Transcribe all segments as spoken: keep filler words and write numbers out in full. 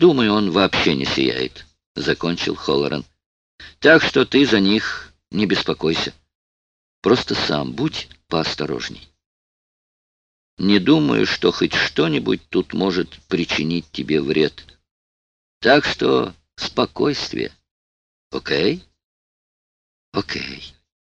Думаю, он вообще не сияет, — закончил Холлоран. Так что ты за них не беспокойся. Просто сам будь поосторожней. Не думаю, что хоть что-нибудь тут может причинить тебе вред. Так что спокойствие. Окей? Окей.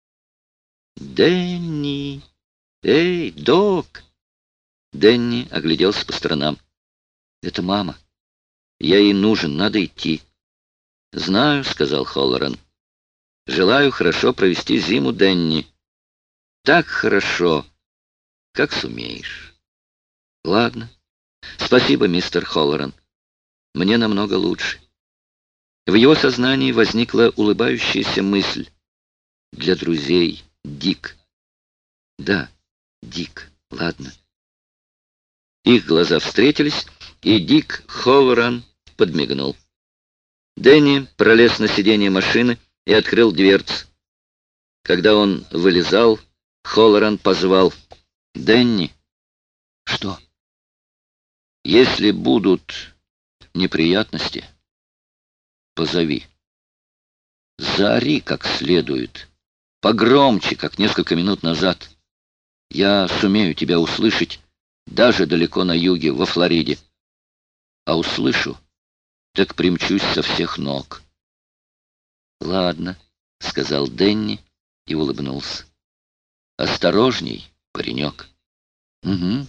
Дэнни! Эй, док! Дэнни огляделся по сторонам. Это мама. Я ей нужен, надо идти. Знаю, — сказал Холлоран. Желаю хорошо провести зиму, Дэнни. Так хорошо, как сумеешь. Ладно. Спасибо, мистер Холлоран. Мне намного лучше. В его сознании возникла улыбающаяся мысль. Для друзей Дик. Да, Дик, ладно. Их глаза встретились, и Дик Холлоран подмигнул. Дэнни пролез на сиденье машины и открыл дверцу. Когда он вылезал, Холлоран позвал: «Дэнни». «Что?» «Если будут неприятности, позови. Заори как следует, погромче, как несколько минут назад. Я сумею тебя услышать даже далеко на юге, во Флориде. А услышу, так примчусь со всех ног». «Ладно», — сказал Дэнни и улыбнулся. «Осторожней, паренек». «Угу».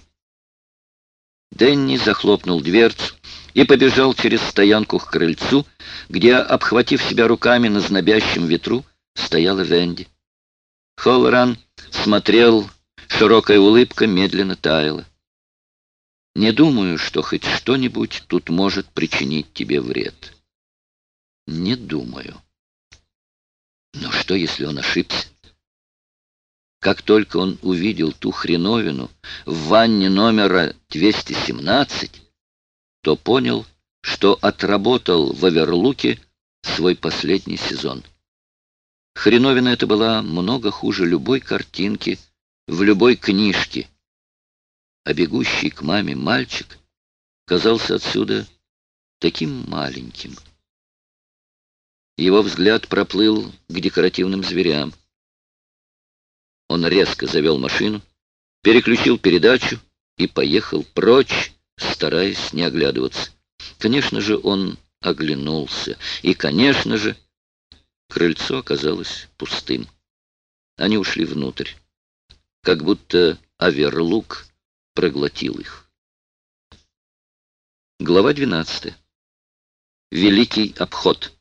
Дэнни захлопнул дверцу и побежал через стоянку к крыльцу, где, обхватив себя руками на знобящем ветру, стояла Венди. Холлоран смотрел, широкая улыбка медленно таяла. «Не думаю, что хоть что-нибудь тут может причинить тебе вред». «Не думаю». Но что, если он ошибся? Как только он увидел ту хреновину в ванне номера двести семнадцать, то понял, что отработал в Оверлуке свой последний сезон. Хреновина эта была много хуже любой картинки в любой книжке, а бегущий к маме мальчик казался отсюда таким маленьким. Его взгляд проплыл к декоративным зверям. Он резко завел машину, переключил передачу и поехал прочь, стараясь не оглядываться. Конечно же, он оглянулся, и, конечно же, крыльцо оказалось пустым. Они ушли внутрь, как будто Оверлук проглотил их. Глава двенадцатая. Великий обход.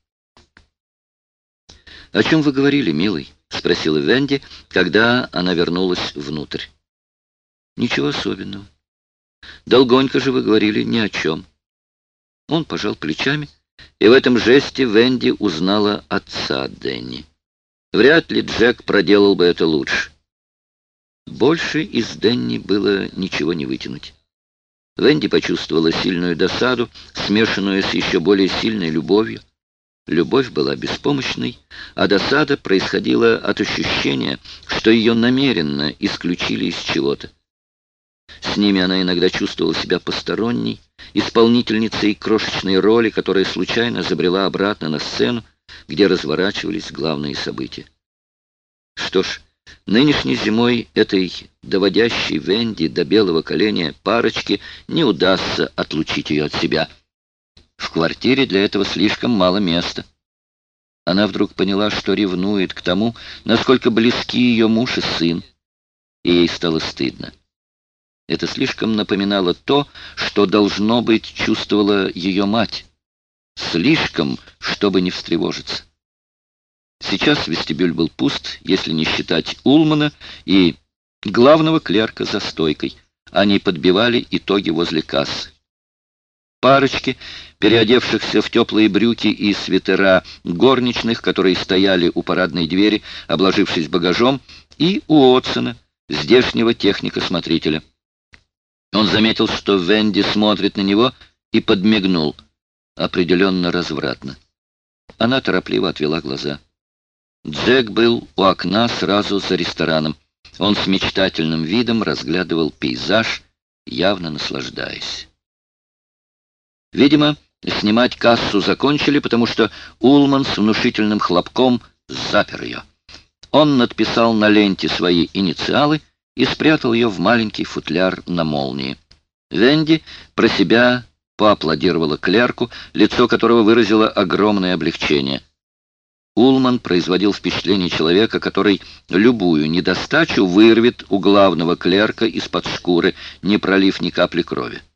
«О чем вы говорили, милый?» — спросила Венди, когда она вернулась внутрь. «Ничего особенного. Долгонько же вы говорили ни о чем». Он пожал плечами, и в этом жесте Венди узнала отца Дэнни. Вряд ли Джек проделал бы это лучше. Больше из Дэнни было ничего не вытянуть. Венди почувствовала сильную досаду, смешанную с еще более сильной любовью. Любовь была беспомощной, а досада происходила от ощущения, что ее намеренно исключили из чего-то. С ними она иногда чувствовала себя посторонней, исполнительницей крошечной роли, которая случайно забрела обратно на сцену, где разворачивались главные события. Что ж, нынешней зимой этой доводящей Венди до белого коленя парочки не удастся отлучить ее от себя. В квартире для этого слишком мало места. Она вдруг поняла, что ревнует к тому, насколько близки ее муж и сын, и ей стало стыдно. Это слишком напоминало то, что, должно быть, чувствовала ее мать. Слишком, чтобы не встревожиться. Сейчас вестибюль был пуст, если не считать Улмана и главного клерка за стойкой. Они подбивали итоги возле кассы. Парочки, переодевшихся в теплые брюки и свитера, горничных, которые стояли у парадной двери, обложившись багажом, и Уотсона, здешнего техника-смотрителя. Он заметил, что Венди смотрит на него, и подмигнул, определенно развратно. Она торопливо отвела глаза. Джек был у окна сразу за рестораном. Он с мечтательным видом разглядывал пейзаж, явно наслаждаясь. Видимо, Снимать кассу закончили, потому что Улман с внушительным хлопком запер ее. Он надписал на ленте свои инициалы и спрятал ее в маленький футляр на молнии. Венди про себя поаплодировала клерку, лицо которого выразило огромное облегчение. Улман производил впечатление человека, который любую недостачу вырвет у главного клерка из-под шкуры, не пролив ни капли крови.